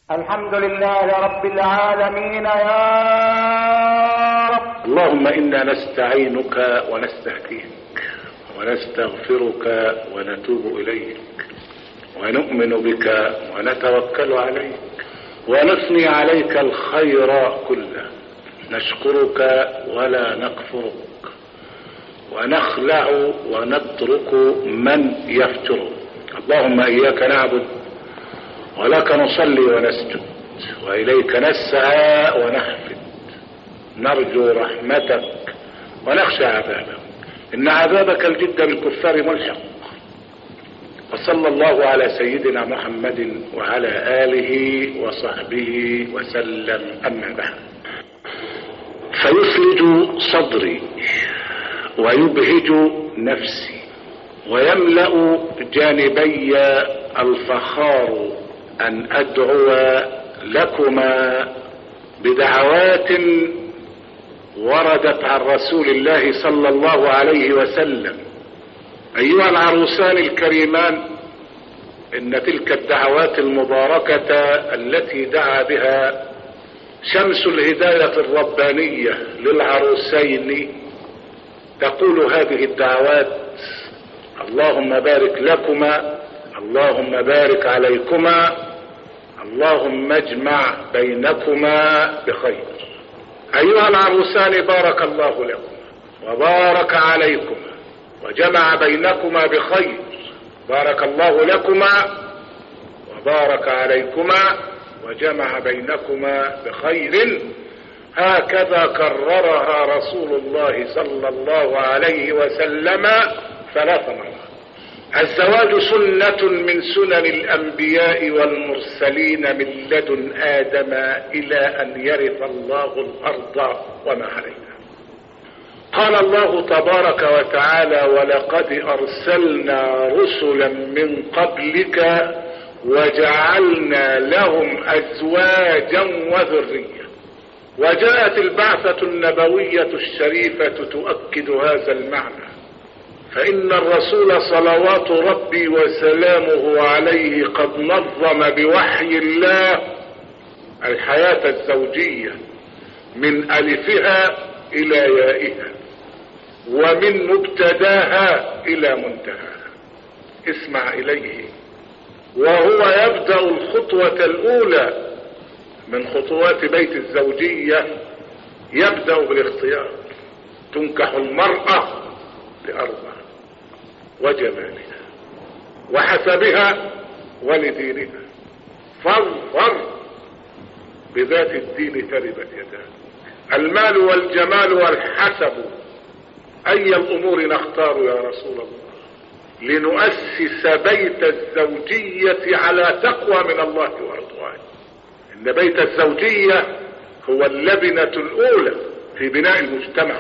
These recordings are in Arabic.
الحمد لله رب العالمين يا رب. اللهم إنا نستعينك ونستهديك ونستغفرك ونتوب إليك ونؤمن بك ونتوكل عليك ونثني عليك الخير كله، نشكرك ولا نكفرك ونخلع ونترك من يفترك. اللهم إياك نعبد ولك نصلي ونسجد وإليك نسعى ونحفد، نرجو رحمتك ونخشى عذابك، إن عذابك الجد بالكفار ملحق. وصلى الله على سيدنا محمد وعلى آله وصحبه وسلم. أما بعد، فيثلج صدري ويبهج نفسي ويملأ جانبي الفخار أن أدعو لكما بدعوات وردت عن رسول الله صلى الله عليه وسلم. أيها العروسان الكريمان، إن تلك الدعوات المباركة التي دعا بها شمس الهداية الربانية للعروسين تقول هذه الدعوات: اللهم بارك لكما، اللهم بارك عليكما، اللهم اجمع بينكما بخير. أيها العروسان، بارك الله لكم وبارك عليكما وجمع بينكما بخير. بارك الله لكما وبارك عليكما وجمع بينكما بخير. هكذا كررها رسول الله صلى الله عليه وسلم 3 مرات. الزواج سنة من سنن الأنبياء والمرسلين من لدن آدم إلى أن يرث الله الأرض وما عليها. قال الله تبارك وتعالى: ولقد أرسلنا رسلا من قبلك وجعلنا لهم أزواجا وذرية. وجاءت البعثة النبوية الشريفة تؤكد هذا المعنى، فإن الرسول صلوات ربي وسلامه عليه قد نظم بوحي الله الحياة الزوجية من ألفها إلى يائها، ومن مبتداها إلى منتهاها. اسمع إليه، وهو يبدأ الخطوة الأولى من خطوات بيت الزوجية، يبدأ بالاختيار. تنكح المرأة لأربع: وجمالها وحسبها ولدينها، فاظفر بذات الدين تربت يداك. المال والجمال والحسب، أي الأمور نختار يا رسول الله لنؤسس بيت الزوجية على تقوى من الله ورضوانه؟ إن بيت الزوجية هو اللبنة الأولى في بناء المجتمع.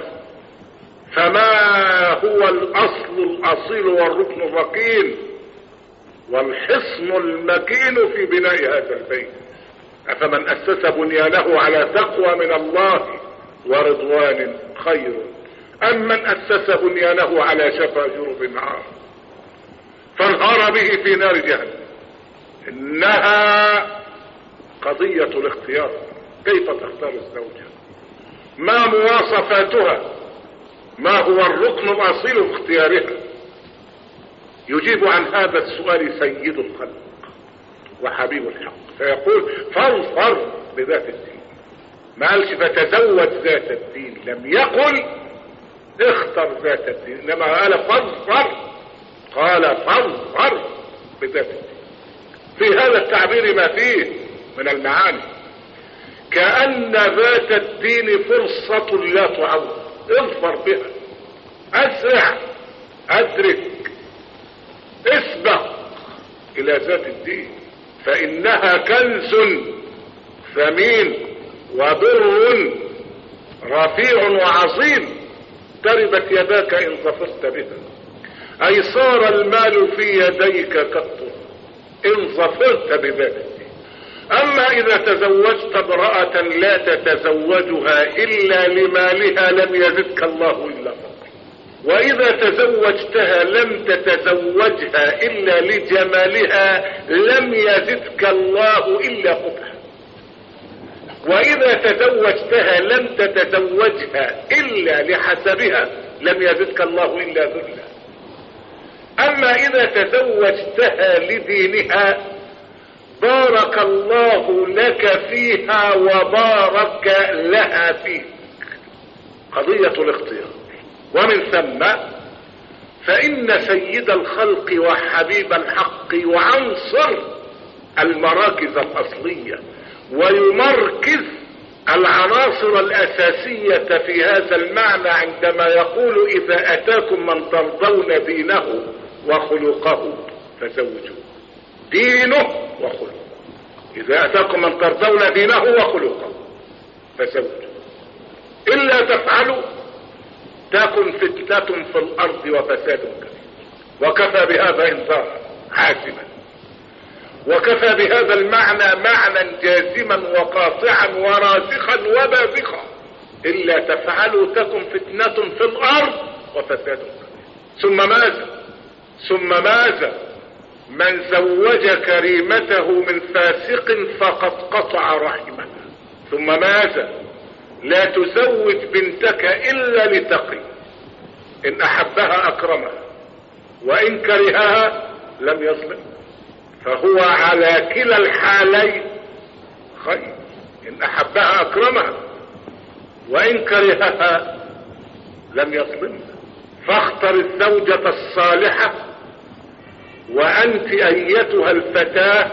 فما هو الأصل الأصيل والركن الركين والحصن المكين في بناء هذا البيت؟ أفمن أسس بنيانه على تقوى من الله ورضوان خير أم من أسس بنيانه على شفا جرف نار فانهار به في نار جهنم؟ إنها قضية الاختيار. كيف تختار الزوجة؟ ما مواصفاتها؟ ما هو الركن الأصيل في اختيارها؟ يجيب عن هذا السؤال سيد الخلق وحبيب الحق، فيقول: فاظفر بذات الدين. ما قالش فتزوج ذات الدين، لم يقل اختر ذات الدين، انما قال فاظفر، قال فاظفر بذات الدين. في هذا التعبير ما فيه من المعاني، كأن ذات الدين فرصة لا تعوض. اظفر بها، اسرع، ادرك، اسبق الى ذات الدين، فانها كنز ثمين وبر رفيع وعظيم. تربت يداك ان ظفرت بها، اي صار المال في يديك كالطر ان ظفرت بذات الدين. اما اذا تزوجت امرأة لا تتزوجها الا لمالها لم يزدك الله الا فقرا، واذا تزوجتها لم تتزوجها الا لجمالها لم يزدك الله الا قبحا. واذا تزوجتها لم تتزوجها الا لحسبها لم يزدك الله الا ذلا. اما اذا تزوجتها لدينها بارك الله لك فيها وبارك لها فيك. قضية الاختيار. ومن ثم فإن سيد الخلق وحبيب الحق وعنصر المراكز الأصلية ويمركز العناصر الأساسية في هذا المعنى عندما يقول إذا أتاكم من ترضون دينه وخلقه فزوجوه. دينه وخلقه. إذا أتاكم من ترضون دينه وخلقه فزوجوه. إلا تفعلوا تكن فتنة في الأرض وفساد كبير. وكفى بهذا إنذارا حاسما، وكفى بهذا المعنى معنى جازما وقاطعا وراسخا وبازخا. إلا تفعلوا تكن فتنة في الأرض وفساد كبير. ثم ماذا؟ من زوج كريمته من فاسق فقد قطع رحمها. ثم ماذا؟ لا تزوج بنتك إلا لتقي. إن أحبها أكرمها وإن كرهها لم يظلم، فهو على كلا الحالين خير. إن أحبها أكرمها وإن كرهها لم يظلم. فاختر الزوجة الصالحة. وأنت أيتها الفتاة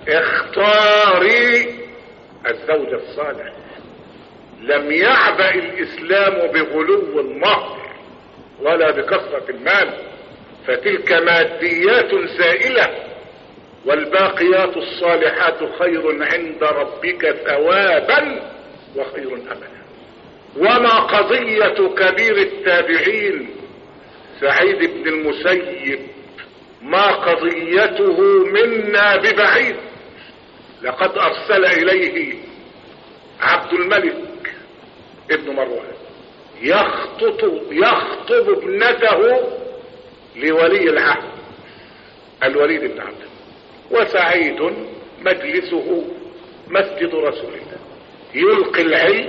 اختاري الزوج الصالح. لم يعبأ الإسلام بغلو المهر ولا بكثرة المال، فتلك ماديات زائلة، والباقيات الصالحات خير عند ربك ثوابا وخير أملا. وما قضية كبير التابعين سعيد بن المسيب ما قضيته منا ببعيد. لقد أرسل إليه عبد الملك ابن مروان يخطب ابنته لولي العهد الوليد بن عبد الله. وسعيد مجلسه مسجد رسول الله، يلقي العلم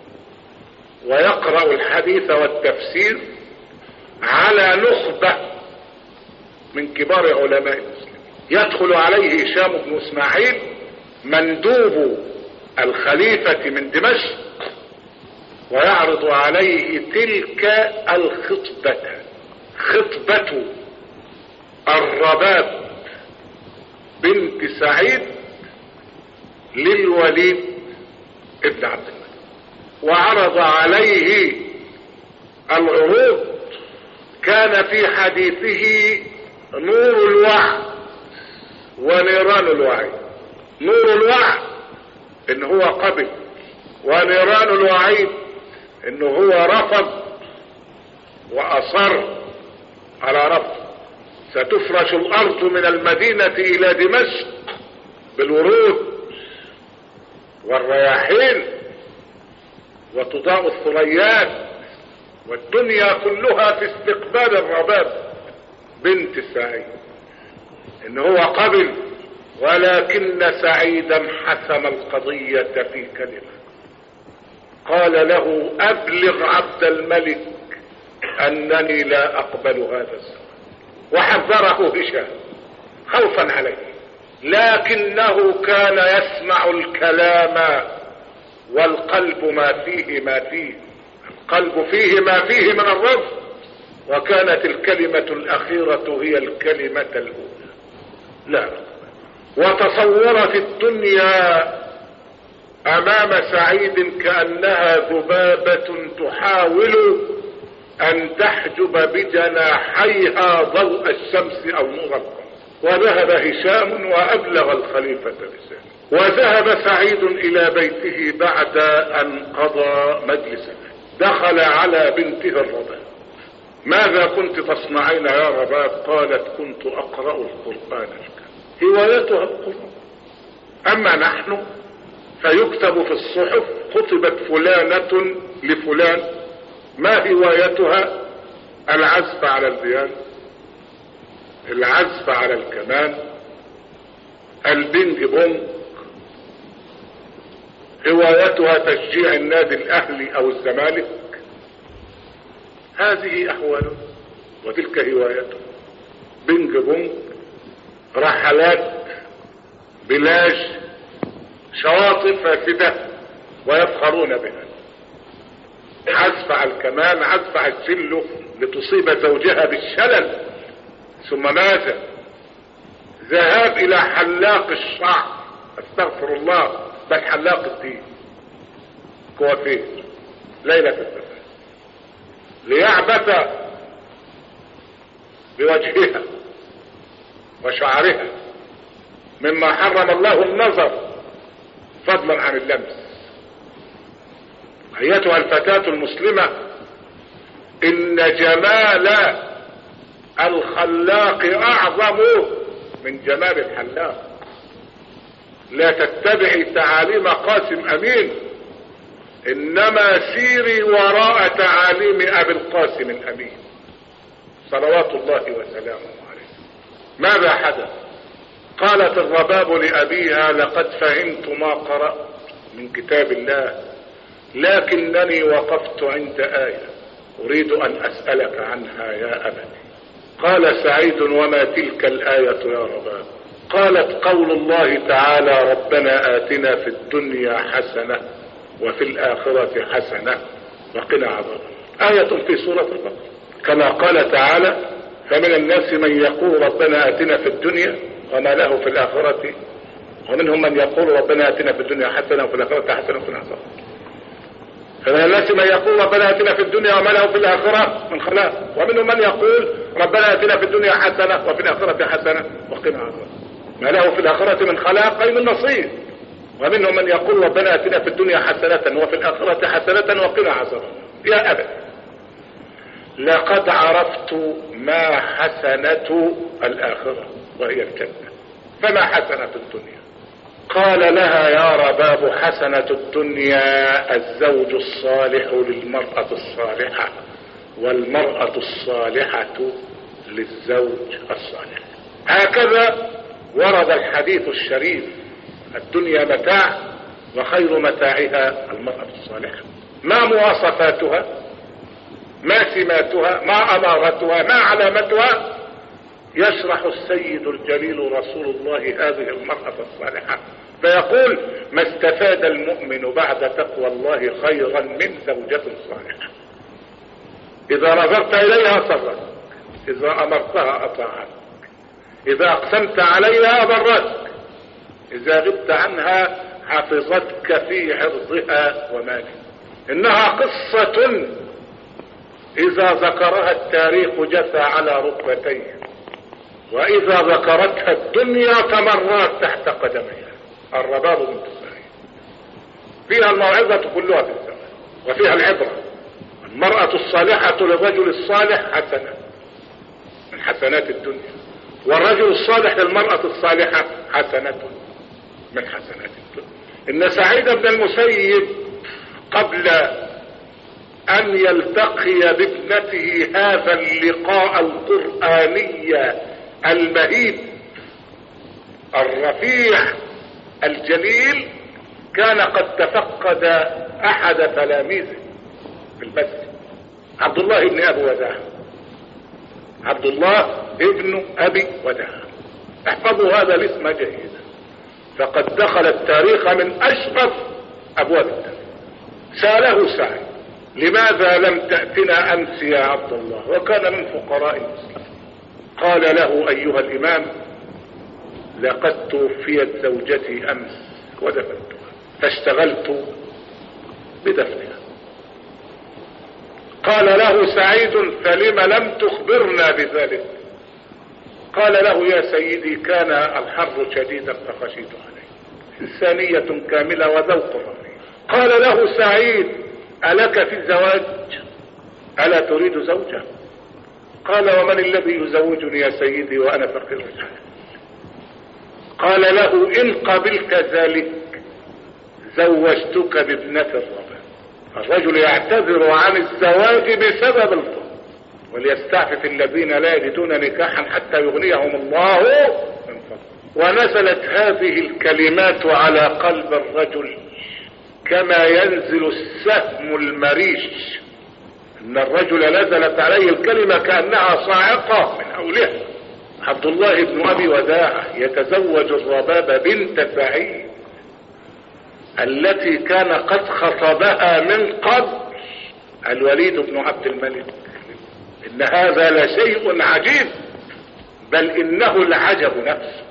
ويقرأ الحديث والتفسير على نخبة من كبار علماء المسلمين. يدخل عليه هشام بن اسماعيل مندوب الخليفة من دمشق ويعرض عليه تلك الخطبة، خطبة الرباب بنت سعيد للوليد ابن عبد الملك. وعرض عليه العروض. كان في حديثه نور الوعد ونيران الوعيد. نور الوعد ان هو قبل، ونيران الوعيد انه هو رفض واصر على رفض. ستفرش الارض من المدينة الى دمشق بالورود والرياحين وتضاء الثريات، والدنيا كلها في استقبال الرباب بنت سعيد. ان هو قبل، ولكن سعيدا حسم القضية في كلمة. قال له ابلغ عبد الملك انني لا اقبل هذا الزواج. وحذره هشام خوفا عليه، لكنه كان يسمع الكلام والقلب ما فيه ما فيه. القلب فيه ما فيه من الرفض، وكانت الكلمة الأخيرة هي الكلمة الأولى لا. وتصورت الدنيا أمام سعيد كأنها ذبابة تحاول أن تحجب بجناحيها ضوء الشمس أو نور القمر. وذهب هشام وأبلغ الخليفة رسالة، وذهب سعيد إلى بيته بعد أن قضى مجلسه. دخل على بنته الرباب. ماذا كنت تصنعين يا رباب؟ قالت كنت أقرأ القرآن الكريم. هوايتها القرآن. أما نحن فيكتب في الصحف خطبت فلانة لفلان، ما هوايتها؟ العزف على البيانو، العزف على الكمان، البينج بونج، هوايتها تشجيع النادي الاهلي او الزمالك، هذه احواله وتلك هوايته. بنج بونج، رحلات، بلاج، شواطئ فاسدة ويفخرون بها. عزف على الكمان، عزف على السلو لتصيب زوجها بالشلل، ثم ماذا؟ ذهاب الى حلاق الشعر، استغفر الله، بل حلاق الدين، كوافير، ليلة الزفاف، ليعبث بوجهها وشعرها مما حرم الله النظر فضلا عن اللمس. ايتها الفتاة المسلمة، ان جمال الخلاق اعظم من جمال الحلاق. لا تتبعي تعاليم قاسم امين، انما سيري وراء تعاليم ابي القاسم الامين صلوات الله وسلامه عليه. ماذا حدث؟ قالت الرباب لابيها: لقد فهمت ما قرأت من كتاب الله، لكنني وقفت عند آية اريد ان اسألك عنها يا ابتي. قال سعيد: وما تلك الآية يا رباب؟ قالت: قول الله تعالى: ربنا آتنا في الدنيا حسنة وفي الآخرة حسنة وقنا عذاب. آية في سورة البقرة، كما قال تعالى: فمن الناس من يقول ربنا آتنا في الدنيا وما له في الآخرة، ومنهم من يقول ربنا آتنا في الدنيا حسنة وفي الآخرة حسنة وقنا عذاب. فمن الناس من يقول ربنا آتنا في الدنيا وما له في الآخرة من خلاق، ومنهم من يقول ربنا آتنا في الدنيا حسنة وفي الآخرة حسنة وقنا عذاب. ما له في الآخرة من خلاق أي من نصيب. ومنهم من يقول ربنا آتنا في الدنيا حسنة وفي الآخرة حسنة وقنا عذاب. يا أبت، لقد عرفت ما حسنة الآخرة وهي الجنة، فما حسنة الدنيا؟ قال لها: يا رباب، حسنة الدنيا الزوج الصالح للمرأة الصالحة، والمرأة الصالحة للزوج الصالح. هكذا ورد الحديث الشريف: الدنيا متاع وخير متاعها المرأة الصالحة. ما مواصفاتها؟ ما سماتها؟ ما أمارتها؟ ما علامتها؟ يشرح السيد الجليل رسول الله هذه المرأة الصالحة فيقول: ما استفاد المؤمن بعد تقوى الله خيرا من زوجة صالحة. إذا نظرت إليها سرتك، إذا أمرتها أطاعتك، إذا أقسمت عليها برتك، إذا غبت عنها حفظتك في عرضها ومالك. إنها قصة إذا ذكرها التاريخ جثى على ركبتيه، وإذا ذكرتها الدنيا تمرت تحت قدميها. الرباب بنت سعيد فيها الموعظة كلها في الزمان، وفيها العبرة. المرأة الصالحة للرجل الصالح حسنة من حسنات الدنيا، والرجل الصالح للمرأة الصالحة حسنة من حسنات الدنيا. إن سعيد بن المسيب قبل أن يلتقي بابنته هذا اللقاء القرآني المهيب الرفيع الجليل كان قد تفقد أحد تلاميذه في المسجد، عبد الله بن أبي وداع. عبد الله ابن أبي وداع، احفظوا هذا الاسم جيدا، فقد دخل التاريخ من أشرف أبواب التاريخ. سأله سعيد: لماذا لم تأتنا أمس يا عبد الله؟ وكان من فقراء المسلمين. قال له: أيها الإمام، لقد توفيت زوجتي أمس ودفنتها، فاشتغلت بدفنها. قال له سعيد: فلم لم تخبرنا بذلك؟ قال له: يا سيدي، كان الحر شديدا فخشيت عليه. إنسانية كاملة وذوق رفيع. قال له سعيد: ألك في الزواج؟ ألا تريد زوجة؟ قال: ومن الذي يزوجني يا سيدي وأنا فقير الحال؟ قال له: إن قبلت ذلك زوجتك بابنة الرباب. الرجل يعتذر عن الزواج بسبب الفقر، وليستعفف الذين لا يجدون نكاحا حتى يغنيهم الله من فضله. ونزلت هذه الكلمات على قلب الرجل كما ينزل السهم المريش، ان الرجل نزلت عليه الكلمة كأنها صاعقة من حولها. عبد الله بن ابي وداع يتزوج الرباب بنت سعيد التي كان قد خطبها من قبل الوليد بن عبد الملك. ان هذا لشيء عجيب، بل انه العجب نفسه.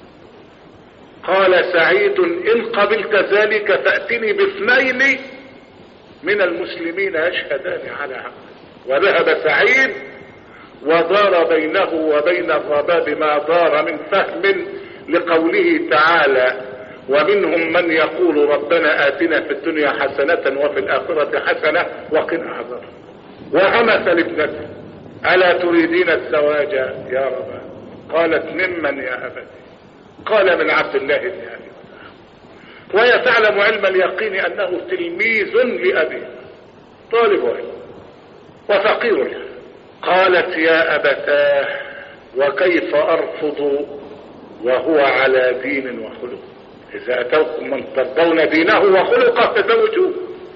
قال سعيد ان قبلت ذلك فأتني باثنين من المسلمين يشهدان على عقل. وذهب سعيد ودار بينه وبين الرباب ما دار من فهم لقوله تعالى ومنهم من يقول ربنا آتنا في الدنيا حسنة وفي الآخرة حسنة وقنا عذاب. وهمس لابنته ألا تريدين الزواج يا رب؟ قالت ممن يا أبتي؟ قال من عبد الله بن أبي وداع. وهي تعلم علم اليقين أنه تلميذ لأبيه، طالب علم وفقير له. قالت يا أبتاه وكيف أرفض وهو على دين وخلق؟ إذا أتاكم من ترضون دينه وخلقه فزوجوه.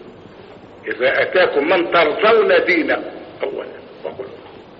إذا أتاكم من ترضون دينه أولا وخلقه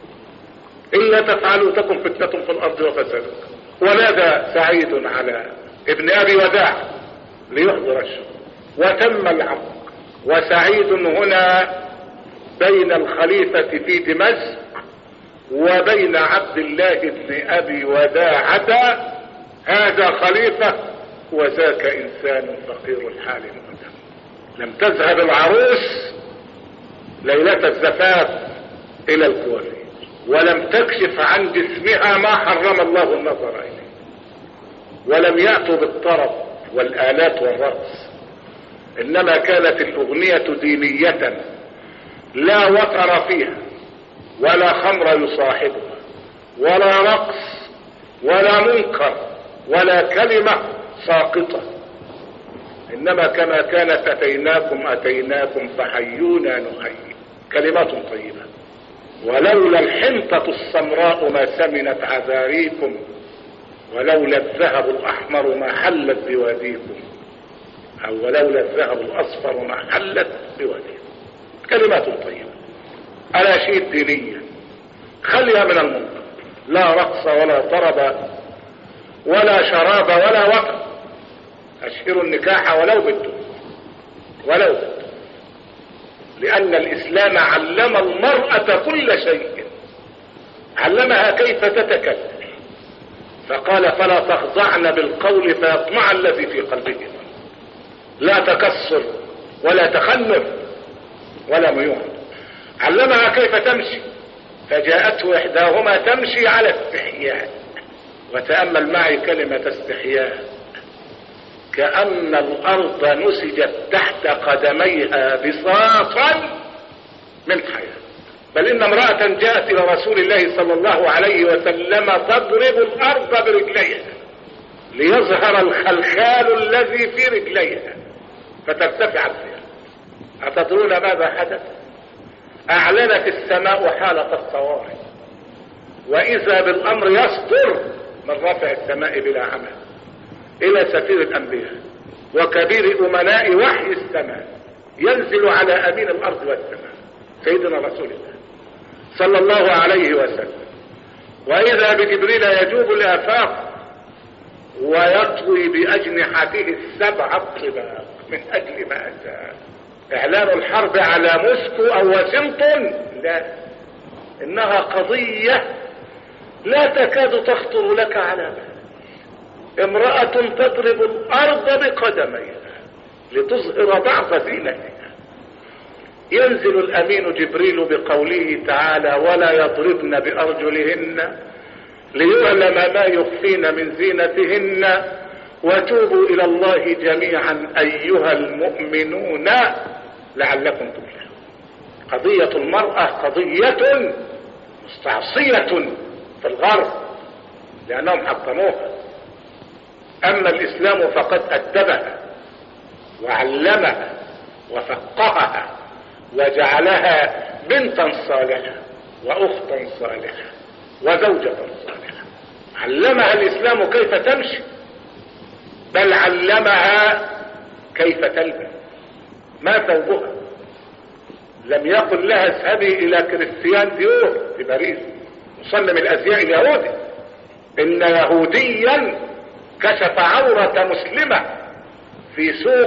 إلا تفعلوا تكن فتنة في الأرض وفساد. ونادى سعيد على ابن أبي وداع ليحضر الشغل وتم العقد. وسعيد هنا بين الخليفة في دمشق وبين عبد الله بن أبي وداعة، هذا خليفة وذاك إنسان فقير الحال مؤدب. لم تذهب العروس ليلة الزفاف إلى الكوافير ولم تكشف عن جسمها ما حرم الله النظر إليه، ولم يأتوا بالطرب والآلات والرقص، إنما كانت الأغنية دينية لا وتر فيها ولا خمر يصاحبها ولا رقص ولا منكر ولا كلمة ساقطة، إنما كما كانت أتيناكم فحيونا نحيي. كلمات طيبة. ولولا الحنطة السمراء ما سمنت عذاريكم ولولا الذهب الأحمر ما حلت بواديكم، أو ولولا الذهب الأصفر ما حلت بواديكم. كلمات طيبة، أناشيد دينية خليها من المنكر، لا رقص ولا طرب ولا شراب ولا وطن. أشهروا النكاح ولو بالدون ولو بالدون، لأن الإسلام علم المرأة كل شيء، علمها كيف تتكلم، فقال فلا تخضعن بالقول فيطمع الذي في قلبه، لا تكسر ولا تخنف ولا ميوع. علمها كيف تمشي، فجاءته إحداهما تمشي على استحياء. وتأمل معي كلمة استحياء، كأن الأرض نسجت تحت قدميها بساطا من حياة. بل إن امرأة جاءت إلى رسول الله صلى الله عليه وسلم تضرب الأرض برجليها ليظهر الخلخال الذي في رجليها فترتفع فيها. أتدرون ماذا حدث؟ أعلنت السماء حالة الطوارئ، وإذا بالأمر يصدر من رفع السماء بلا عمل إلى سفير الأنبياء وكبير أمناء وحي السماء، ينزل على أمين الأرض والسماء سيدنا رسول الله صلى الله عليه وسلم. وإذا بجبريل يجوب الآفاق ويطوي بأجنحته السبع الطباق. من أجل ماذا؟ إعلان الحرب على موسكو أو واشنطن؟ لا، إنها قضية لا تكاد تخطر لك على بال. امرأة تضرب الأرض بقدميها لتظهر ضعف زينتها. ينزل الأمين جبريل بقوله تعالى ولا يضربن بأرجلهن ليعلم ما يخفين من زينتهن وتوبوا إلى الله جميعا أيها المؤمنون لعلكم تفلحون. قضية المرأة قضية مستعصية في الغرب لأنهم حطموها، أما الإسلام فقد أدبها وعلمها وفقهها وجعلها بنتا صالحة وأختا صالحة وزوجة صالحة. علمها الإسلام كيف تمشي، بل علمها كيف تلبس ما ثوبها. لم يقل لها اذهبي الى كريستيان ديور في باريس مصمم الازياء اليهودي. ان يهوديا كشف عورة مسلمة في سوق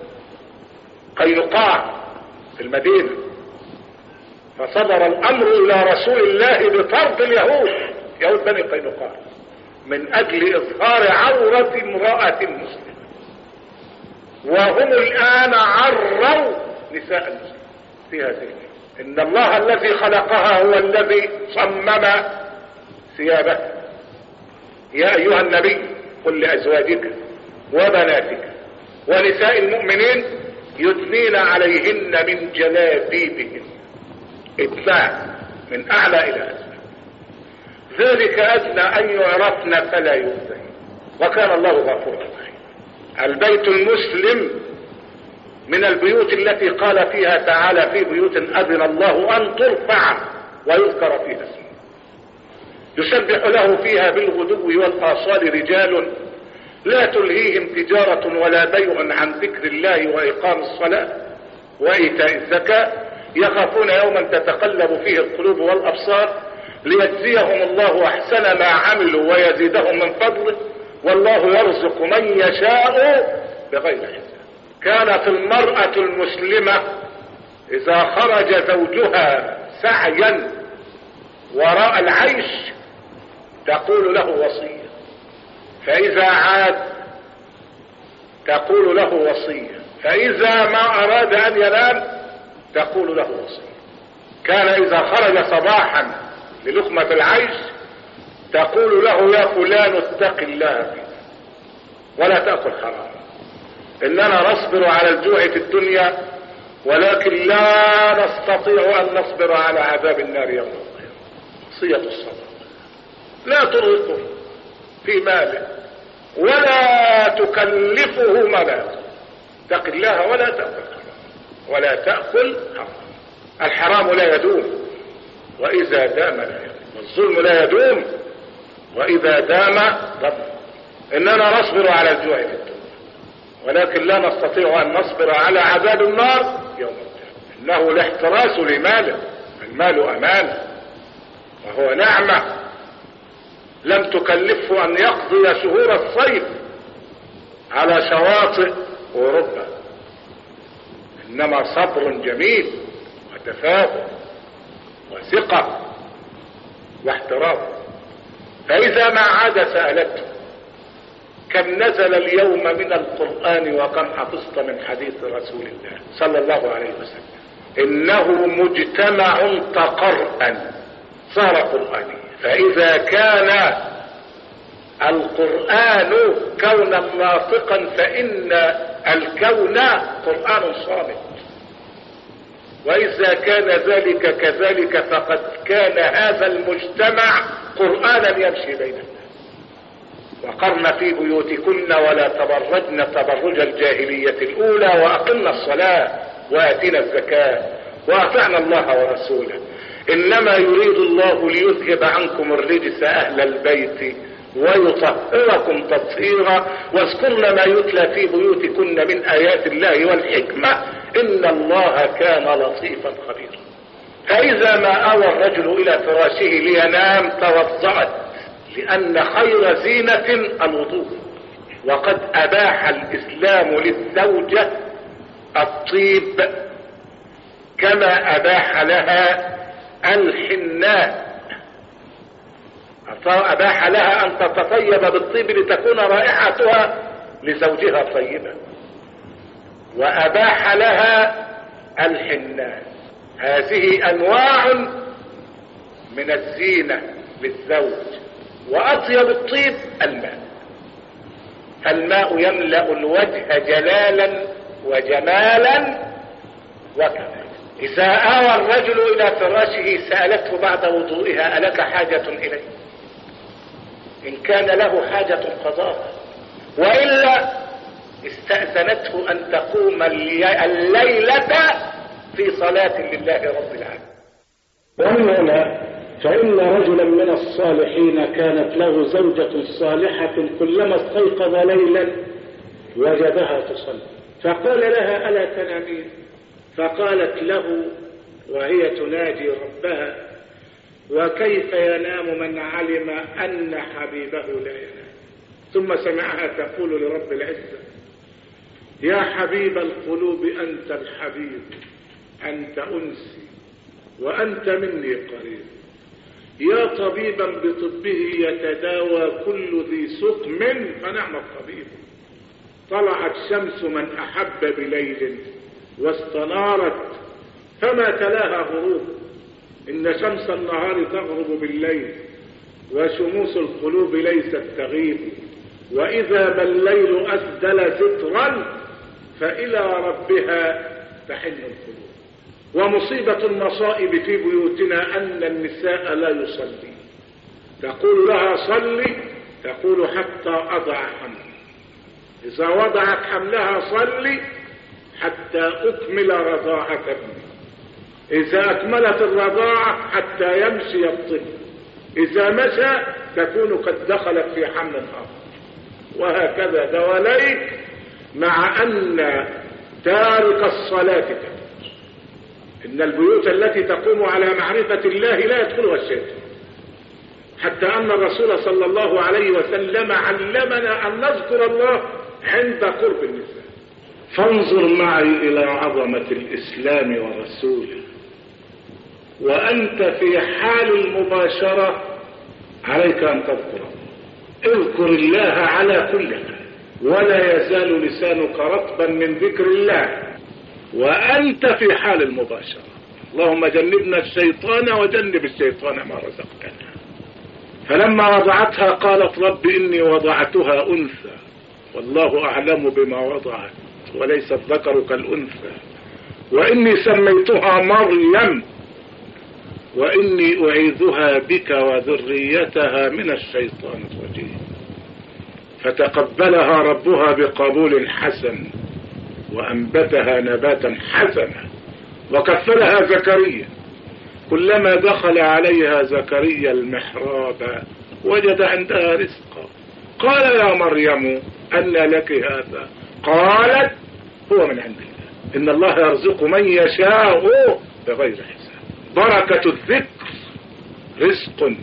قينقاع في المدينة، فصدر الامر الى رسول الله بطرد اليهود، يهود بني قينقاع، من اجل اظهار عورة امرأة مسلمة. وهم الان عروا نساء المسلمين في هذه. ان الله الذي خلقها هو الذي صمم ثيابها. يا ايها النبي قل لازواجك وبناتك ونساء المؤمنين يدنين عليهن من جلابيبهن، اتباع من اعلى الى اسفل، ذلك ادنى ان يعرفن فلا يؤذين، وكان الله غفورا رحيما. البيت المسلم من البيوت التي قال فيها تعالى في بيوت اذن الله ان ترفع ويذكر فيها اسمه يسبح له فيها بالغدو والآصال رجال لا تلهيهم تجارة ولا بيع عن ذكر الله وإقام الصلاة وإيتاء الزكاة يخافون يوما تتقلب فيه القلوب والأبصار ليجزيهم الله أحسن ما عملوا ويزيدهم من فضله والله يرزق من يشاء بغير حساب. كانت المرأة المسلمة إذا خرج زوجها سعيا وراء العيش تقول له وصية، فإذا عاد تقول له وصية، فإذا ما أراد أن ينام تقول له وصية. كان إذا خرج صباحا للقمة العيش تقول له يا فلان اتق الله فينا ولا تأكل حرام، إننا نصبر على الجوع في الدنيا ولكن لا نستطيع أن نصبر على عذاب النار يوم القيامة. وصية الصبر، لا ترهقه في ماله ولا تكلفه ماله، اتق الله ولا تأكل حرام ولا تأكل حرام. الحرام لا يدوم وإذا دام لا يدوم، والظلم لا يدوم وإذا دام ضم. إننا نصبر على الجوع في الدنيا ولكن لا نستطيع أن نصبر على عذاب النار يوم القيامة. إنه الاحتراس لماله، المال أمانة وهو نعمة لم تكلفه أن يقضي شهور الصيف على شواطئ أوروبا، إنما صبر جميل وتفاهم وثقة واحترام. فإذا ما عاد سألته كم نزل اليوم من القرآن وكم حفظت من حديث رسول الله صلى الله عليه وسلم، إنه مجتمع تقرأ صار قرآني. فإذا كان القرآن كونا ناطقا فإن الكون قرآن صامت، وإذا كان ذلك كذلك فقد كان هذا المجتمع قرآنا يمشي بين الناس. وقرن في بيوتكن ولا تبرجن تبرج الجاهلية الأولى وأقمنا الصلاة وآتينا الزكاة وأطعنا الله ورسوله إنما يريد الله ليذهب عنكم الرجس أهل البيت ويطهركم تطهيرا واذكرن ما يتلى في بيوتكن من آيات الله والحكمة إن الله كان لطيفا خبيرا. فإذا ما آوى الرجل إلى فراشه لينام توضأت، لأن خير زينة الوضوء، وقد أباح الإسلام للزوجة الطيب كما أباح لها الحناء، أباح لها أن تتطيب بالطيب لتكون رائحتها لزوجها طيبة، وأباح لها الحناء. هذه أنواع من الزينة للزوج. وأطيب الطيب الماء، فالماء يملأ الوجه جلالا وجمالا وكمالا. إذا آوى الرجل إلى فراشه سألته بعد وضوئها ألك حاجة إليه؟ إن كان له حاجة قضاها، وإلا استأذنته أن تقوم الليلة في صلاة لله رب العالمين. ومن هنا فإن رجلا من الصالحين كانت له زوجة صالحة كلما استيقظ ليلا وجدها تصلي، فقال لها ألا تنامين؟ فقالت له وهي تناجي ربها وكيف ينام من علم أن حبيبه لا ينام. ثم سمعها تقول لرب العزة يا حبيب القلوب أنت الحبيب أنت أنسي وأنت مني قريب يا طبيبا بطبه يتداوى كل ذي سقم فنعم الطبيب. طلعت شمس من أحب بليل واستنارت فما تلاها غروب. إن شمس النهار تغرب بالليل وشموس القلوب ليست تغيب وإذا ما الليل أسدل سترا فإلى ربها تحن القلوب. ومصيبة المصائب في بيوتنا أن النساء لا يصلي. تقول لها صلي تقول حتى أضع حملي. إذا وضعت حملها صلي حتى أكمل رضاعة ابني. إذا أكملت الرضاعة حتى يمشي الطفل. إذا مشى تكون قد دخلت في حمل آخر وهكذا دواليك. مع أن تارك الصلاة كفر. إن البيوت التي تقوم على معرفة الله لا يدخلها الشيطان. حتى أن الرسول صلى الله عليه وسلم علمنا أن نذكر الله عند قرب النساء. فانظر معي إلى عظمة الإسلام ورسوله وأنت في حال المباشرة عليك أن تذكر الله. اذكر الله على كل حال ولا يزال لسانك رطبا من ذكر الله وأنت في حال المباشرة. اللهم جنبنا الشيطان وجنب الشيطان ما رزقتنا. فلما وضعتها قالت رب إني وضعتها أنثى والله أعلم بما وضعت وليس الذكر كالأنثى وإني سميتها مريم وإني أعيذها بك وذريتها من الشيطان الرجيم. فتقبلها ربها بقبول حسن وأنبتها نباتا حسنا وكفلها زكريا. كلما دخل عليها زكريا المحراب وجد عندها رزقا. قال يا مريم أن لك هذا؟ قالت هو من عند الله إن الله يرزق من يشاء بغير حساب. بركة الذكر رزق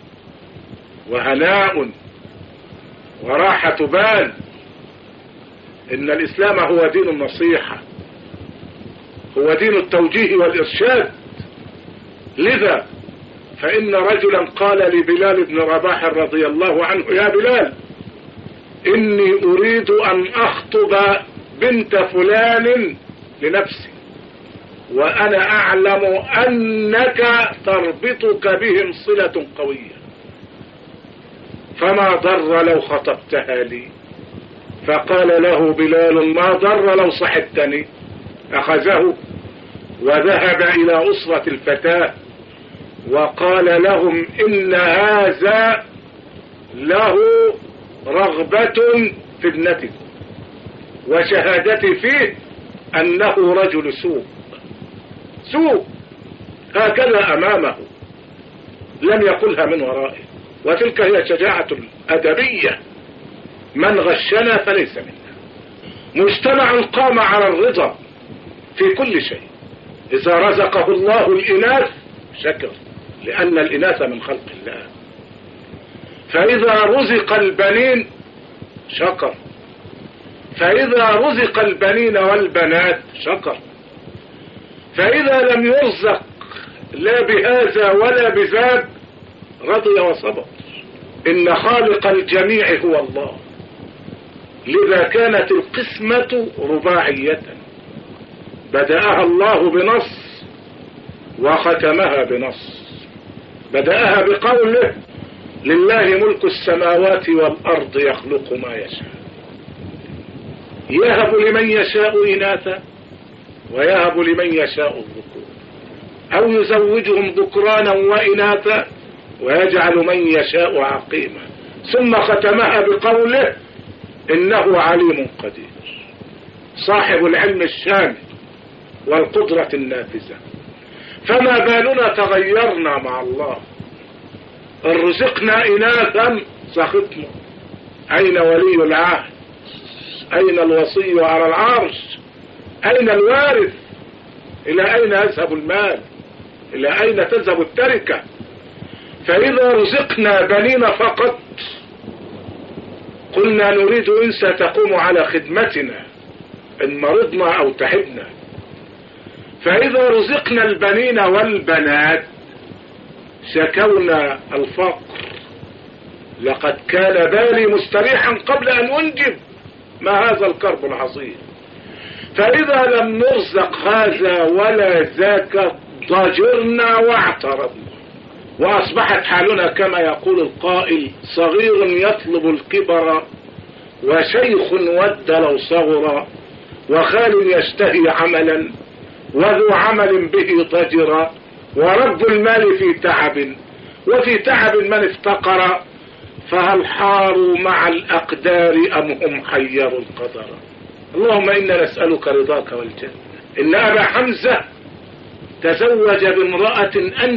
وهناء وراحة بال. إن الإسلام هو دين النصيحة هو دين التوجيه والإرشاد. لذا فإن رجلا قال لبلال بن رباح رضي الله عنه يا بلال إني أريد أن أخطب بنت فلان لنفسي وأنا أعلم أنك تربطك بهم صلة قوية فما ضر لو خطبتها لي. فقال له بلال ما ضر لو صحبتني. أخذه وذهب إلى أسرة الفتاة وقال لهم إن هذا له رغبة في ابنتكم وشهادتي فيه أنه رجل سوء هكذا أمامه لم يقلها من ورائه. وتلك هي شجاعة الأدبية. من غشنا فليس منا. مجتمع قام على الرضا في كل شيء. إذا رزقه الله الإناث شكر لأن الإناث من خلق الله. فإذا رزق البنين شكر. فإذا رزق البنين والبنات شكر. فإذا لم يرزق لا بهذا ولا بذاك رضي وصبر. إن خالق الجميع هو الله. لذا كانت القسمة رباعية بدأها الله بنص وختمها بنص. بدأها بقوله لله ملك السماوات والأرض يخلق ما يشاء يهب لمن يشاء إناثا ويهب لمن يشاء الذكور أو يزوجهم ذكرانا وإناثا ويجعل من يشاء عقيما. ثم ختمها بقوله إنه عليم قدير صاحب العلم الشامل والقدرة النافذة. فما بالنا تغيرنا مع الله. إن رزقنا إناثا سخطنا. أين ولي العهد أين الوصي على العرش؟ أين الوارث؟ إلى أين يذهب المال؟ إلى أين تذهب التركة؟ فإذا رزقنا بنين فقط قلنا نريد إنسى تقوم على خدمتنا إن مرضنا أو تعبنا. فإذا رزقنا البنين والبنات شكونا الفقر، لقد كان بالي مستريحا قبل أن أنجب، ما هذا الكرب العظيم. فإذا لم نرزق هذا ولا ذاك ضجرنا واعترضنا، وأصبحت حالنا كما يقول القائل: صغير يطلب الكبر وشيخ ود لو صغر، وخال يشتهي عملا وذو عمل به ضجر، ورب المال في تعب وفي تعب من افتقر، فهل حاروا مع الأقدار أم هم حيروا القدر. اللهم إنا نسألك رضاك والجنة. إن أبا حمزة تزوج بامرأة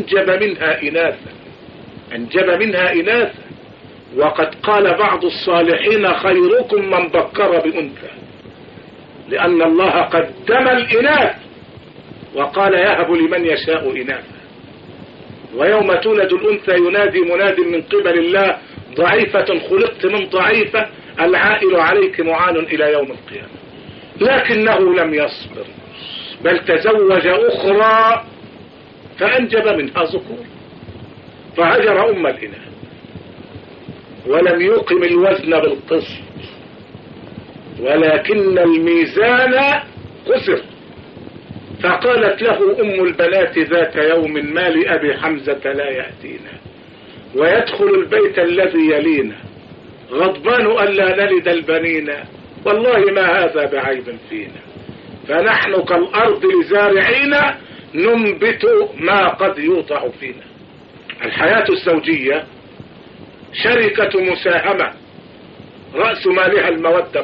أنجب منها إناثا، وقد قال بعض الصالحين: خيركم من بكر بأنثى، لأن الله قدم الإناث وقال: يهب لمن يشاء إناثا. ويوم تولد الأنثى ينادي مناد من قبل الله: ضعيفة خلقت من ضعيفة، العائل عليك معان إلى يوم القيامة. لكنه لم يصبر، بل تزوج أخرى فأنجب منها ذكور، فهجر أم الإناث ولم يقم الوزن بالقسط، ولكن الميزان خسر. فقالت له أم البنات ذات يوم: ما لأبي حمزة لا يأتينا ويدخل البيت الذي يلينا، غضبان ألا نلد البنين، والله ما هذا بعيب فينا، فنحن كالأرض لزارعين ننبت ما قد يوضع فينا. الحياة الزوجية شركة مساهمة، رأس مالها المودة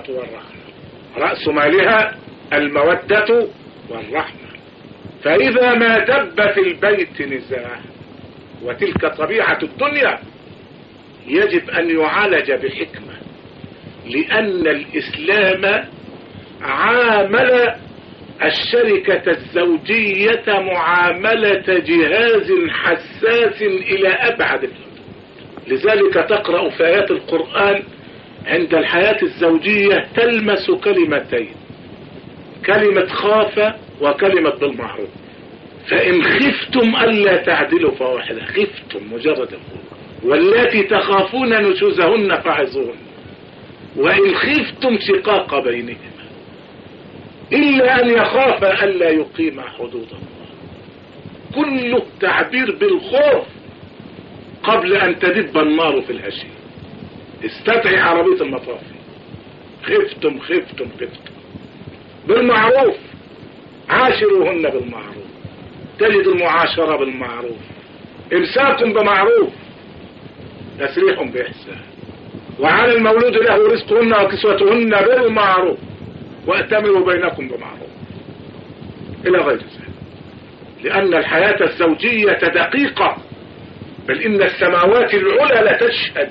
والرحمة. فإذا ما دب في البيت نزاع، وتلك طبيعة الدنيا، يجب أن يعالج بحكمة، لأن الإسلام عامل الشركة الزوجية معاملة جهاز حساس إلى أبعد الحدود. لذلك تقرأ في آيات القرآن عند الحياة الزوجية تلمس كلمتين: كلمة خاف وكلمة بالمعروف. فإن خفتم ألا تعدلوا فواحدة، خفتم مجرد الخوف، واللاتي تخافون نشوزهن فعظوهن، وإن خفتم شقاق بينهما، إلا أن يخاف ألا يقيم حدود الله. كله تعبير بالخوف قبل أن تدب النار في الهشيم. استدعي عربية المطافي: خفتم خفتم خفتم. بالمعروف، عاشروهن بالمعروف، تجد المعاشرة بالمعروف، إمساك بمعروف، تسريح بإحسان، وعلى المولود له رزقهن وكسوتهن بالمعروف، وأتمروا بينكم بمعروف، إلى غير ذلك. لأن الحياة الزوجية دقيقة، بل إن السماوات العلى لتشهد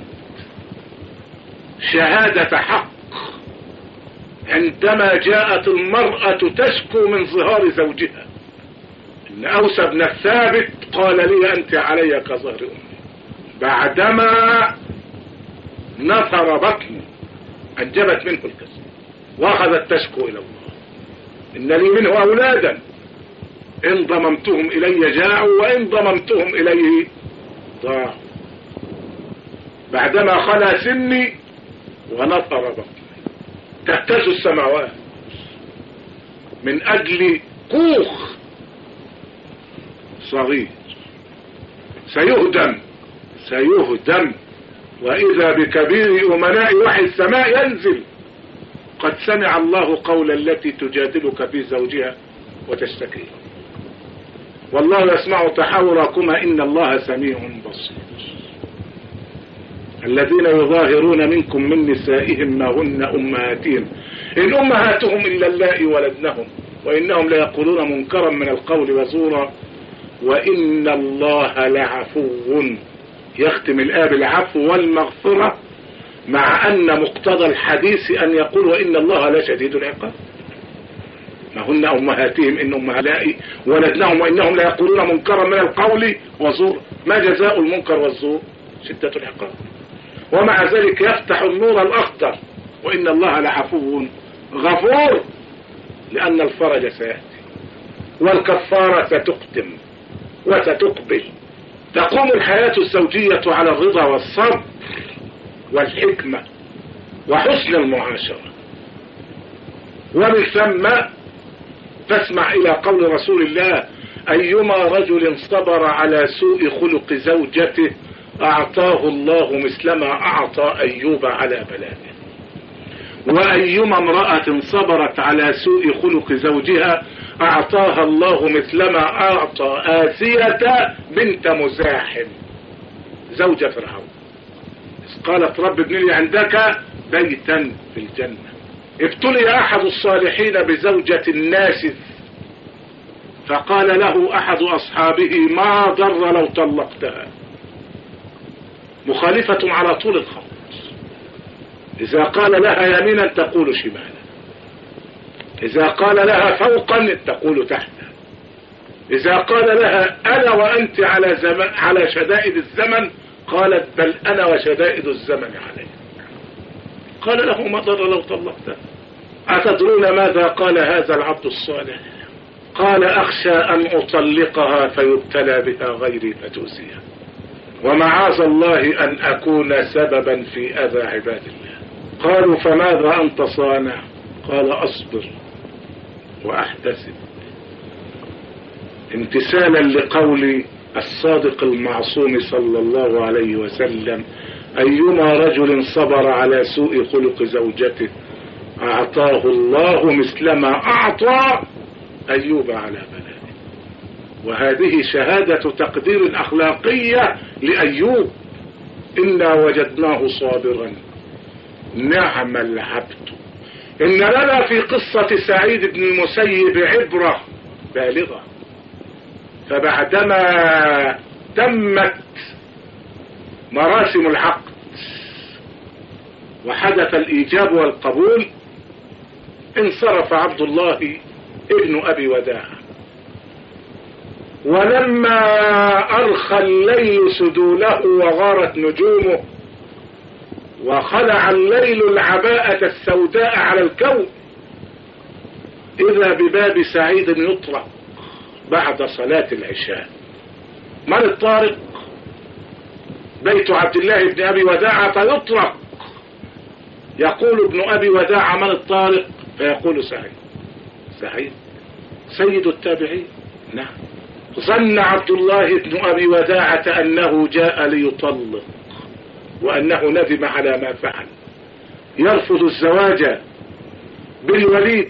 شهادة حق عندما جاءت المرأة تشكو من ظهار زوجها. إن أوس بن الثابت قال لي: أنت علي كظهر أمي، بعدما نثر بطني أنجبت منه الكسر، وأخذت تشكو إلى الله: إن لي منه أولادا إن ضممتهم إلي جاعوا وإن ضممتهم إليه ضاعوا. بعدما خلا سني ونثر بطني تهتز السماوات من أجل كوخ صغير سيهدم، وإذا بكبير أمناء وحي السماء ينزل: قد سمع الله قول التي تجادلك في زوجها وتشتكي، والله يسمع تحاوركما إن الله سميع بصير. الذين يظاهرون منكم من نسائهم ما هن أمهاتهم إن أمهاتهم إلا اللائي ولدنهم وإنهم ليقولون منكرا من القول وزورا وإن الله لعفو. يختم الآب العفو والمغفرة مع أن مقتضى الحديث أن يقول وإن الله لشديد العقاب. ما هن أمهاتهم إن أمهاتهم ولدناهم وإنهم لا يقولون منكرا من القول وزور. ما جزاء المنكر والزور؟ شدة العقاب. ومع ذلك يفتح النور الأخضر وإن الله لعفو غفور، لأن الفرج سيأتي والكفارة ستقدم وستقبل. تقوم الحياة الزوجية على الرضا والصبر والحكمة وحسن المعاشرة. ومن ثم فاسمع إلى قول رسول الله: أيما رجل صبر على سوء خلق زوجته أعطاه الله مثلما أعطى أيوب على بلائه. وأيما امرأة صبرت على سوء خلق زوجها أعطاها الله مثلما أعطى آسية بنت مزاحم زوجة فرعون. قالت: رب ابن لي عندك بيتا في الجنة. ابتلي أحد الصالحين بزوجة ناشز، فقال له أحد أصحابه: ما ضر لو طلقتها. مخالفة على طول الخط. إذا قال لها يمينا تقول شمالا، إذا قال لها فوقا تقول تحتا، إذا قال لها أنا وأنت على شدائد الزمن قالت: بل أنا وشدائد الزمن عليك. قال له: ما ضر لو طلقتها. أتدرون ماذا قال هذا العبد الصالح؟ قال: أخشى أن أطلقها فيبتلى بها غيري فتؤذيها، ومعاذ الله أن أكون سببا في أذى عباد الله. قالوا: فماذا أنت صانع؟ قال: أصبر وأحتسب، امتثالا لقول الصادق المعصوم صلى الله عليه وسلم: أيما رجل صبر على سوء خلق زوجته أعطاه الله مثلما أعطى أيوب على بلائه. وهذه شهادة تقدير أخلاقية لأيوب: إنا وجدناه صابرا نعم العبد. إن لنا في قصة سعيد بن المسيب عبرة بالغة. فبعدما تمت مراسم العقد وحدث الإيجاب والقبول انصرف عبد الله ابن أبي وداع. ولما أرخى الليل سدوله وغارت نجومه وخلع الليل العباءة السوداء على الكون إذا بباب سعيد يطرق بعد صلاة العشاء. من الطارق؟ بيت عبد الله بن أبي وداعة يطرق. يقول ابن أبي وداعة: من الطارق؟ فيقول: سعيد. سعيد سيد التابعين. نعم. ظن عبد الله بن أبي وداعة أنه جاء ليطلق وأنه ندم على ما فعل، يرفض الزواج بالوليد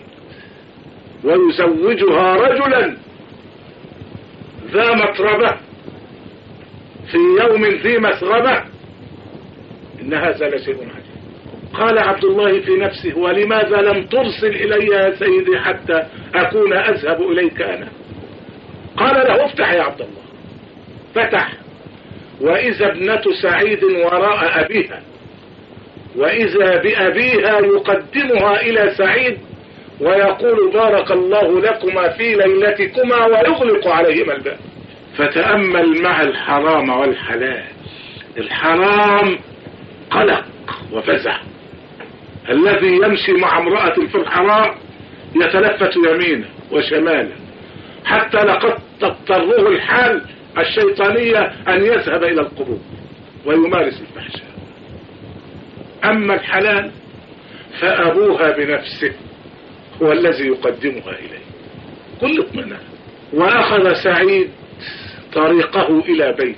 ويزوجها رجلا ذا مطربة في يوم ذي مسغبة. إن هذا لشيء عجيب. قال عبد الله في نفسه: ولماذا لم ترسل إلي يا سيدي حتى أكون أذهب إليك أنا؟ قال له: افتح يا عبد الله. فتح، وإذا ابنة سعيد وراء أبيها، وإذا بأبيها يقدمها إلى سعيد ويقول: بارك الله لكما في ليلتكما، ويغلق عليهما الباب. فتأمل مع الحرام والحلال. الحرام قلق وفزع. الذي يمشي مع امرأة في الحرام يتلفت يمينا وشمالا حتى لقد تضطره الحال الشيطانية أن يذهب إلى القبور ويمارس الفحشاء. أما الحلال فأبوها بنفسه هو الذي يقدمها إليه كل اطمئنان. وأخذ سعيد طريقه إلى بيت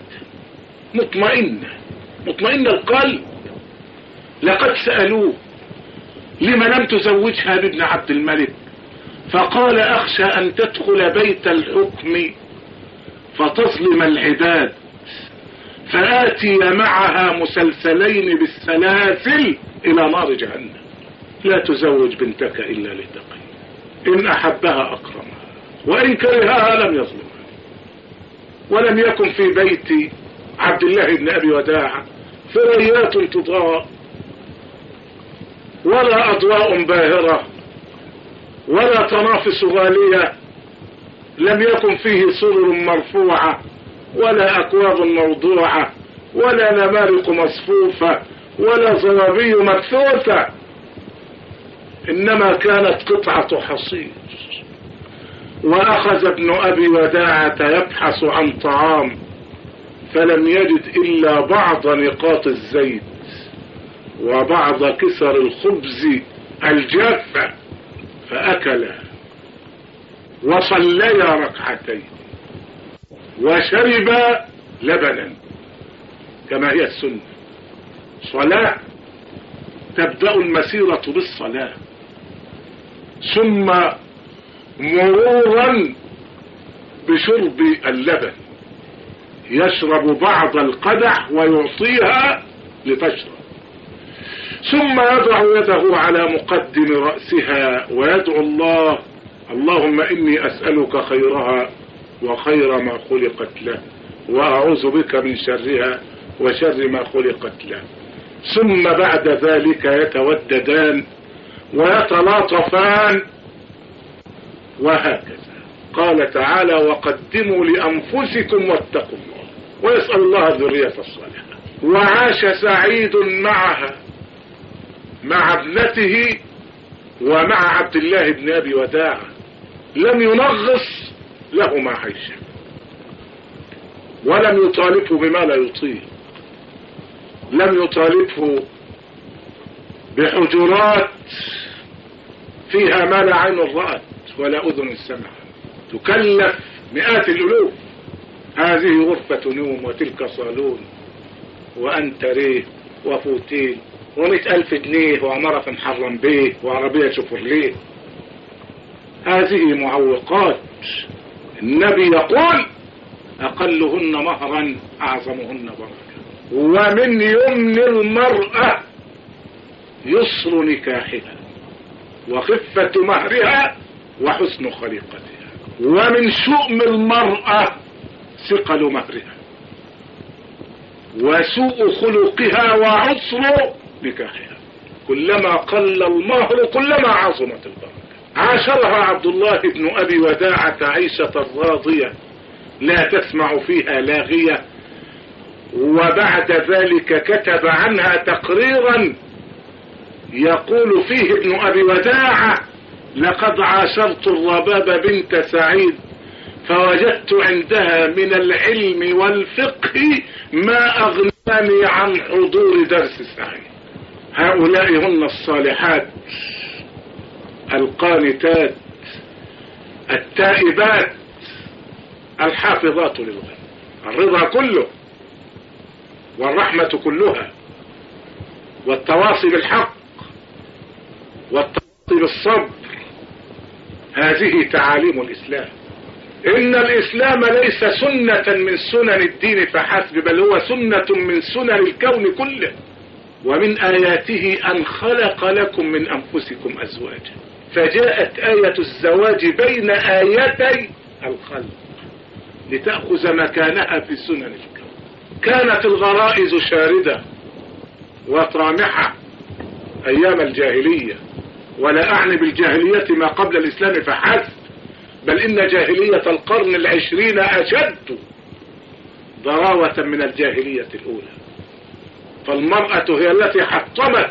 مطمئن القلب. لقد سألوه: لما لم تزوجها بابن عبد الملك؟ فقال: أخشى أن تدخل بيت الحكم فتظلم العباد فآتي معها مسلسلين بالسلاسل إلى نار جهنم. لا تزوج بنتك إلا لتقي، إن أحبها أكرمها وإن كرهها لم يظلمها. ولم يكن في بيت عبد الله بن أبي وداعة ثريات تضاء ولا أضواء باهرة ولا تنافس غالية، لم يكن فيه سرر مرفوعة ولا أكواب موضوعة ولا نمارق مصفوفة ولا زرابي مبثوثة، إنما كانت قطعة حصير. وأخذ ابن أبي وداعة يبحث عن طعام فلم يجد إلا بعض نقاط الزيت وبعض كسر الخبز الجافة، فأكل وصليا ركعتين وشرب لبنا كما هي السنة. صلاة تبدأ المسيرة بالصلاة، ثم مرورا بشرب اللبن، يشرب بعض القدح ويعطيها لتشرب، ثم يضع يده على مقدم رأسها ويدعو الله: اللهم إني أسألك خيرها وخير ما خلقت له، وأعوذ بك من شرها وشر ما خلقت له. ثم بعد ذلك يتوددان ويتلاطفان، وهكذا. قال تعالى: وقدموا لأنفسكم واتقوا الله، ويسأل الله الذرية الصالحة. وعاش سعيد معها، مع ابنته ومع عبد الله بن أبي وداعة، لم ينغص لهما عيشا ولم يطالبه بما لا يطيق، لم يطالبه بحجرات فيها ما لا عين رأت ولا أذن سمعت، تكلف مئات الألوف. هذه غرفة نوم وتلك صالون وأنتريه وفوتيل و100,000 جنيه وعمارة في محرم بيه وعربية شوفرليه. هذه معوقات. النبي يقول: أقلهن مهرا أعظمهن بركة. ومن يمن المرأة يسر نكاحها وخفة مهرها وحسن خليقتها، ومن شؤم المرأة ثقل مهرها وسوء خلقها وعسر نكاحها. كلما قل المهر كلما عظمت البركة. عاشرها عبد الله بن أبي وداعة عيشة راضية لا تسمع فيها لاغية، وبعد ذلك كتب عنها تقريرا يقول فيه ابن أبي وداعة: لقد عاشرت الرباب بنت سعيد فوجدت عندها من العلم والفقه ما أغناني عن حضور درس سعيد. هؤلاء هن الصالحات القانتات التائبات الحافظات للغيب. الرضا كله والرحمة كلها والتواصي بالحق والتواصي بالصبر، هذه تعاليم الإسلام. إن الإسلام ليس سنة من سنن الدين فحسب، بل هو سنة من سنن الكون كله. ومن آياته أن خلق لكم من أنفسكم أزواجا، فجاءت آية الزواج بين آيتي الخلق لتأخذ مكانها في سنن الكون. كانت الغرائز شاردة وطامحة أيام الجاهلية، ولا أعني بالجاهلية ما قبل الإسلام فحسب، بل إن جاهلية القرن العشرين أشد ضراوة من الجاهلية الأولى. فالمرأة هي التي حطمت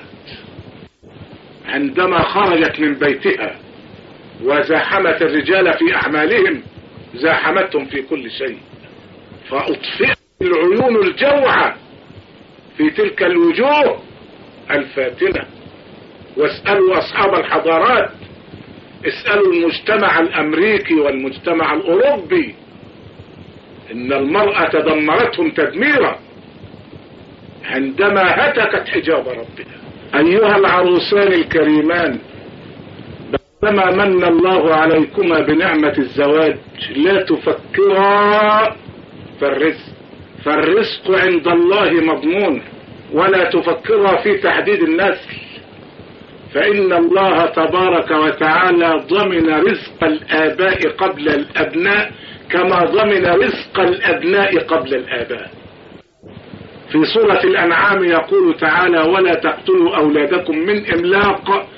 عندما خرجت من بيتها وزاحمت الرجال في أعمالهم، زاحمتهم في كل شيء، فأطفئت العيون الجوعة في تلك الوجوه الفاتنة. واسألوا أصحاب الحضارات، اسألوا المجتمع الأمريكي والمجتمع الأوروبي، إن المرأة دمرتهم تدميرا عندما هتكت حجاب ربها. أيها العروسان الكريمان، بعدما من الله عليكما بنعمة الزواج لا تفكرا في الرزق، فالرزق عند الله مضمون، ولا تفكرا في تحديد النسل، فإن الله تبارك وتعالى ضمن رزق الآباء قبل الأبناء كما ضمن رزق الأبناء قبل الآباء. في سورة الأنعام يقول تعالى ولا تقتلوا أولادكم من إملاق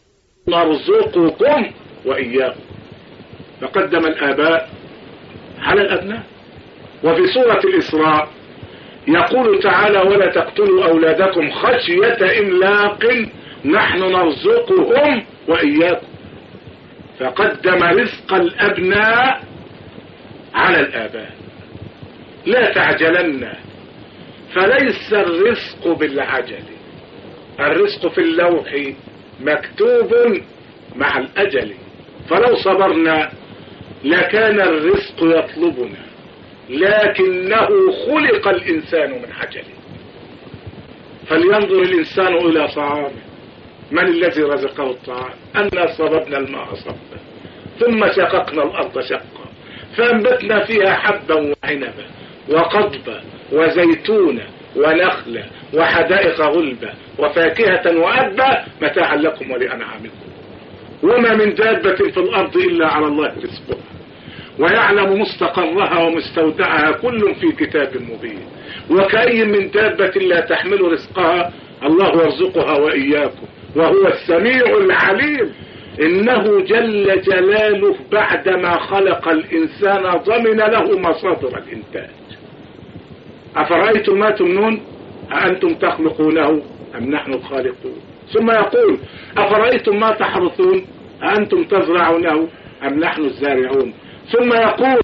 نرزقكم وإياكم، فقدم الآباء على الأبناء. وفي سورة الإسراء يقول تعالى ولا تقتلوا أولادكم خشية إملاق نحن نرزقهم وإياكم، فقدم رزق الأبناء على الآباء. لا تعجلن، فليس الرزق بالعجل، الرزق في اللوح مكتوب مع الأجل، فلو صبرنا لكان الرزق يطلبنا، لكنه خلق الإنسان من عجل. فلينظر الإنسان إلى طعامه، من الذي رزقه الطعام؟ أنا صببنا الماء صبا ثم شققنا الأرض شقا فأنبتنا فيها حبا وعنبا وقضبا وزيتونا ونخلا وحدائق غلبا وفاكهة وأبا متاعا لكم ولأنعامكم. وما من دابة في الأرض إلا على الله رزقها ويعلم مستقرها ومستودعها كل في كتاب مبين. وكأي من دابة لا تحمل رزقها الله يرزقها وإياكم وهو السميع العليم. إنه جل جلاله بعدما خلق الإنسان ضمن له مصادر الإنتاج. أفرأيتم ما تمنون أأنتم تخلقونه أم نحن الخالقون؟ ثم يقول أفرأيتم ما تحرثون أأنتم تزرعونه أم نحن الزارعون؟ ثم يقول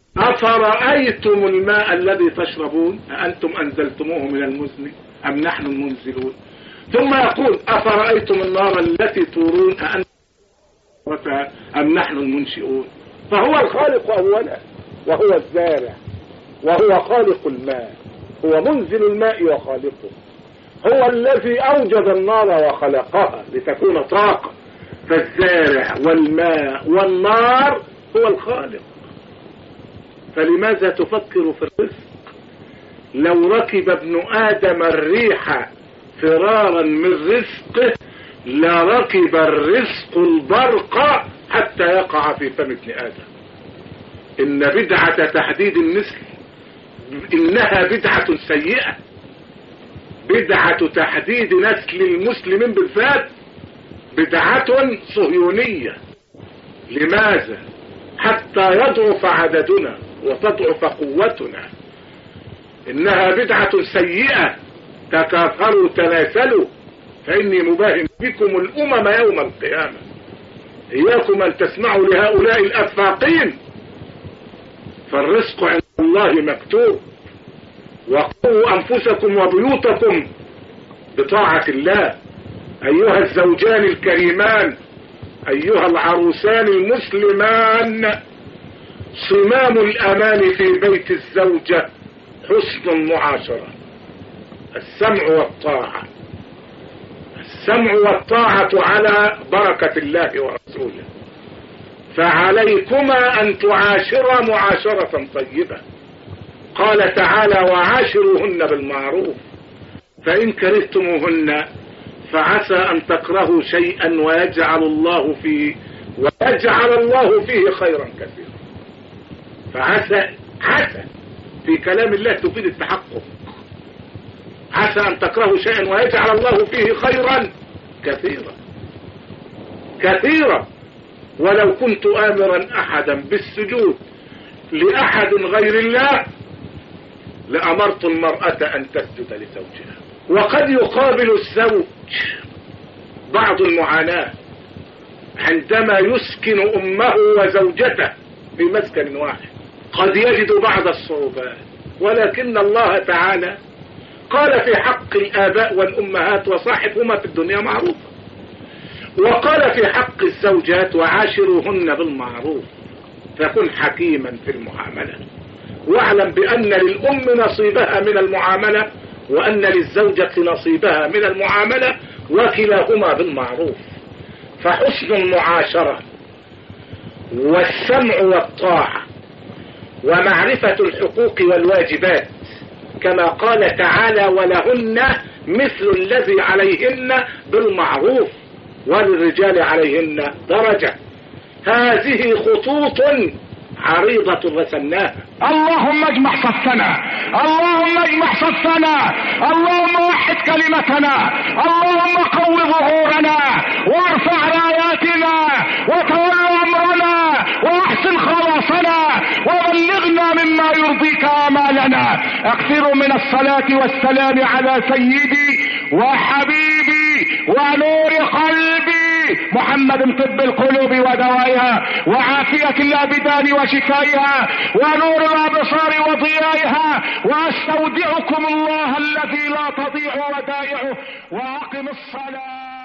أفرأيتم الماء الذي تشربون أأنتم أنزلتموه من المزن أم نحن المنزلون؟ ثم يقول أفرأيتم النار التي تورون أأنتم أم نحن المنشئون؟ فهو الخالق أولا وهو الزارع وهو خالق الماء، هو منزل الماء وخالقه، هو الذي أوجد النار وخلقها لتكون طاقة. فالزارع والماء والنار هو الخالق. فلماذا تفكر في الرزق؟ لو ركب ابن آدم الريح فرارا من رزقه لركب الرزق البرق حتى يقع في فم ابن آدم. إن بدعة تحديد النسل إنها بدعة سيئة، بدعة تحديد نسل المسلمين بالذات بدعة صهيونية. لماذا؟ حتى يضعف عددنا وتضعف قوتنا. إنها بدعة سيئة، تكاثروا تناسلوا فإني مباهم بكم الأمم يوم القيامة. إياكم أن تسمعوا لهؤلاء الأفاقين، فالرزق عند الله مكتوب. وقوا أنفسكم وبيوتكم بطاعة الله أيها الزوجان الكريمان، أيها العروسان المسلمان. صمام الأمان في بيت الزوجة حسن المعاشرة، السمع والطاعة، السمع والطاعة على بركة الله ورسوله. فعليكما أن تعاشرا معاشرة طيبة. قال تعالى وعاشروهن بالمعروف فإن كرهتموهن فعسى أن تكرهوا شيئا ويجعل الله فيه خيرا كثيرا. فعسى في كلام الله تفيد التحقق. عسى أن تكرهوا شيئا ويجعل الله فيه خيرا كثيرا. ولو كنت آمرا أحدا بالسجود لأحد غير الله لأمرت المرأة أن تسجد لزوجها. وقد يقابل الزوج بعض المعاناة عندما يسكن أمه وزوجته في مسكن واحد، قد يجد بعض الصعوبات، ولكن الله تعالى قال في حق الآباء والأمهات وصاحبهما في الدنيا معروفا، وقال في حق الزوجات وعاشروهن بالمعروف. فكن حكيما في المعاملة، واعلم بأن للأم نصيبها من المعاملة وأن للزوجة نصيبها من المعاملة، وكلاهما بالمعروف. فحسن المعاشرة والسمع والطاعة ومعرفة الحقوق والواجبات، كما قال تعالى ولهن مثل الذي عليهن بالمعروف وللرجال عليهن درجة. هذه خطوط عريضة رسلناها. اللهم اجمع صفنا، اللهم اجمع صفنا، اللهم وحد كلمتنا، اللهم قو ظهورنا وارفع راياتنا وتول امرنا واحسن خلاصنا وبلغنا مما يرضيك آمالنا. اكثروا من الصلاة والسلام على سيدي وحبيبي ونور قلبي محمد طب القلوب ودوائها وعافية الابدان وشفائها ونور الابصار وضيائها. واستودعكم الله الذي لا تضيع ودائعه واقم الصلاة.